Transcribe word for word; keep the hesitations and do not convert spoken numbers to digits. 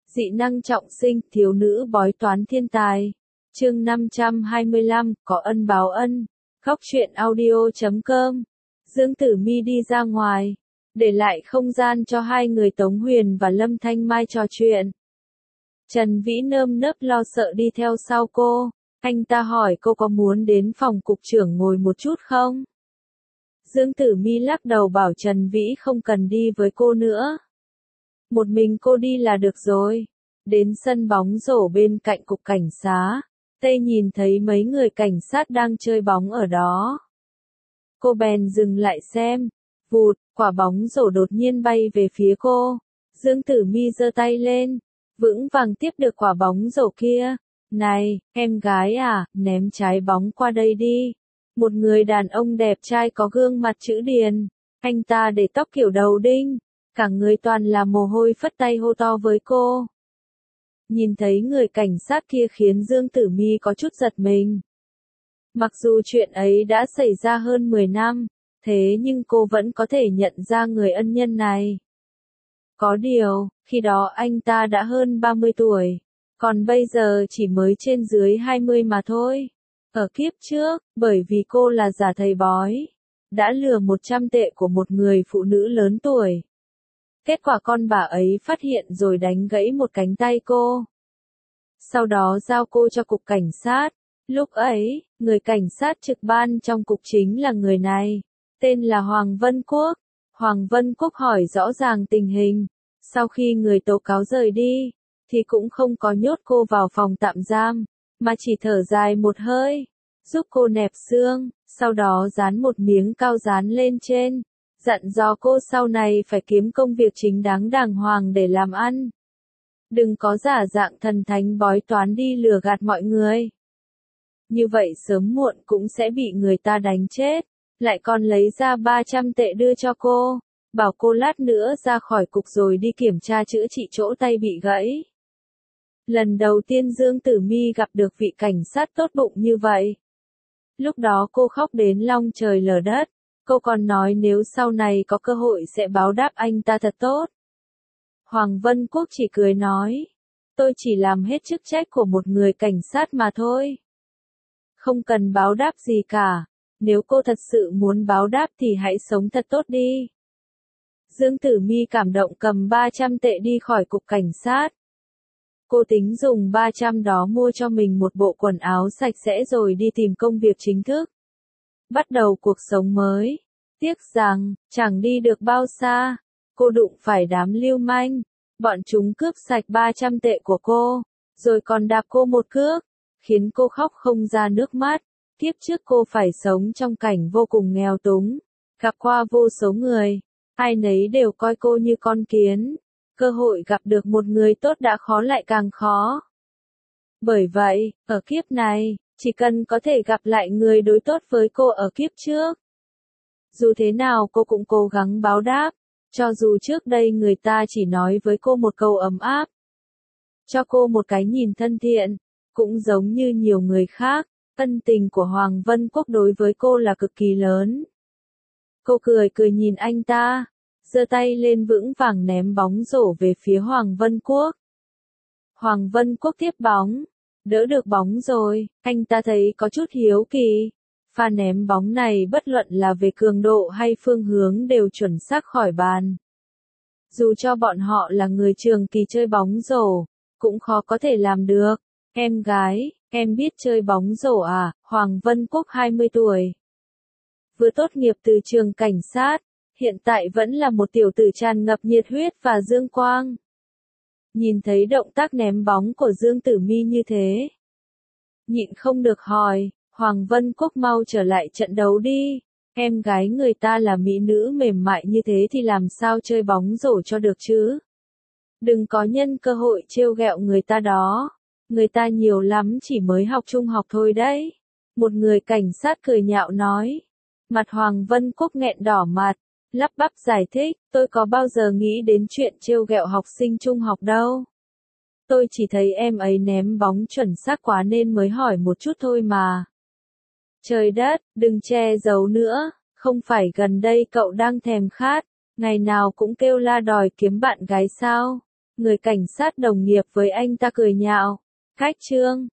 Dị năng trọng sinh, thiếu nữ bói toán thiên tài. Chương năm trăm hai mươi lăm, có ân báo ân. Góc truyện audio chấm com. Dương Tử Mi đi ra ngoài, để lại không gian cho hai người Tống Huyền và Lâm Thanh Mai trò chuyện. Trần Vĩ nơm nớp lo sợ đi theo sau cô. Anh ta hỏi cô có muốn đến phòng cục trưởng ngồi một chút không? Dương Tử Mi lắc đầu bảo Trần Vĩ không cần đi với cô nữa. Một mình cô đi là được rồi. Đến sân bóng rổ bên cạnh cục cảnh sát, Tây nhìn thấy mấy người cảnh sát đang chơi bóng ở đó. Cô bèn dừng lại xem. Vụt, quả bóng rổ đột nhiên bay về phía cô. Dương Tử Mi giơ tay lên, vững vàng tiếp được quả bóng rổ kia. Này, em gái à, ném trái bóng qua đây đi. Một người đàn ông đẹp trai có gương mặt chữ điền. Anh ta để tóc kiểu đầu đinh, cả người toàn là mồ hôi phất tay hô to với cô. Nhìn thấy người cảnh sát kia khiến Dương Tử Mi có chút giật mình. Mặc dù chuyện ấy đã xảy ra hơn mười năm, thế nhưng cô vẫn có thể nhận ra người ân nhân này. Có điều, khi đó anh ta đã hơn ba mươi tuổi, còn bây giờ chỉ mới trên dưới hai mươi mà thôi. Ở kiếp trước, bởi vì cô là giả thầy bói, đã lừa một trăm tệ của một người phụ nữ lớn tuổi. Kết quả con bà ấy phát hiện rồi đánh gãy một cánh tay cô. Sau đó giao cô cho cục cảnh sát. Lúc ấy, người cảnh sát trực ban trong cục chính là người này, tên là Hoàng Vân Quốc. Hoàng Vân Quốc hỏi rõ ràng tình hình. Sau khi người tố cáo rời đi, thì cũng không có nhốt cô vào phòng tạm giam, mà chỉ thở dài một hơi, giúp cô nẹp xương, sau đó dán một miếng cao dán lên trên, dặn dò cô sau này phải kiếm công việc chính đáng đàng hoàng để làm ăn. Đừng có giả dạng thần thánh bói toán đi lừa gạt mọi người. Như vậy sớm muộn cũng sẽ bị người ta đánh chết, lại còn lấy ra ba trăm tệ đưa cho cô, bảo cô lát nữa ra khỏi cục rồi đi kiểm tra chữa trị chỗ tay bị gãy. Lần đầu tiên Dương Tử Mi gặp được vị cảnh sát tốt bụng như vậy. Lúc đó cô khóc đến long trời lở đất, cô còn nói nếu sau này có cơ hội sẽ báo đáp anh ta thật tốt. Hoàng Vân Quốc chỉ cười nói, tôi chỉ làm hết chức trách của một người cảnh sát mà thôi. Không cần báo đáp gì cả, nếu cô thật sự muốn báo đáp thì hãy sống thật tốt đi. Dương Tử Mi cảm động cầm ba trăm tệ đi khỏi cục cảnh sát. Cô tính dùng ba trăm đó mua cho mình một bộ quần áo sạch sẽ rồi đi tìm công việc chính thức. Bắt đầu cuộc sống mới. Tiếc rằng, chẳng đi được bao xa, cô đụng phải đám lưu manh. Bọn chúng cướp sạch ba trăm tệ của cô, rồi còn đạp cô một cước, khiến cô khóc không ra nước mắt. Kiếp trước cô phải sống trong cảnh vô cùng nghèo túng, gặp qua vô số người, ai nấy đều coi cô như con kiến. Cơ hội gặp được một người tốt đã khó lại càng khó. Bởi vậy, ở kiếp này, chỉ cần có thể gặp lại người đối tốt với cô ở kiếp trước. Dù thế nào cô cũng cố gắng báo đáp, cho dù trước đây người ta chỉ nói với cô một câu ấm áp, cho cô một cái nhìn thân thiện, cũng giống như nhiều người khác, ân tình của Hoàng Vân Quốc đối với cô là cực kỳ lớn. Cô cười cười nhìn anh ta, giơ tay lên vững vàng ném bóng rổ về phía Hoàng Vân Quốc. Hoàng Vân Quốc tiếp bóng, đỡ được bóng rồi, anh ta thấy có chút hiếu kỳ. Pha ném bóng này bất luận là về cường độ hay phương hướng đều chuẩn xác khỏi bàn. Dù cho bọn họ là người trường kỳ chơi bóng rổ, cũng khó có thể làm được. Em gái, em biết chơi bóng rổ à? Hoàng Vân Quốc hai mươi tuổi. Vừa tốt nghiệp từ trường cảnh sát, hiện tại vẫn là một tiểu tử tràn ngập nhiệt huyết và dương quang. Nhìn thấy động tác ném bóng của Dương Tử Mi như thế, nhịn không được hỏi, Hoàng Vân Quốc mau trở lại trận đấu đi. Em gái người ta là mỹ nữ mềm mại như thế thì làm sao chơi bóng rổ cho được chứ? Đừng có nhân cơ hội trêu ghẹo người ta đó. Người ta nhiều lắm chỉ mới học trung học thôi đấy. Một người cảnh sát cười nhạo nói. Mặt Hoàng Vân Quốc nghẹn đỏ mặt, lắp bắp giải thích, tôi có bao giờ nghĩ đến chuyện trêu ghẹo học sinh trung học đâu. Tôi chỉ thấy em ấy ném bóng chuẩn xác quá nên mới hỏi một chút thôi mà. Trời đất, đừng che giấu nữa, không phải gần đây cậu đang thèm khát, ngày nào cũng kêu la đòi kiếm bạn gái sao? Người cảnh sát đồng nghiệp với anh ta cười nhạo. Khách trương.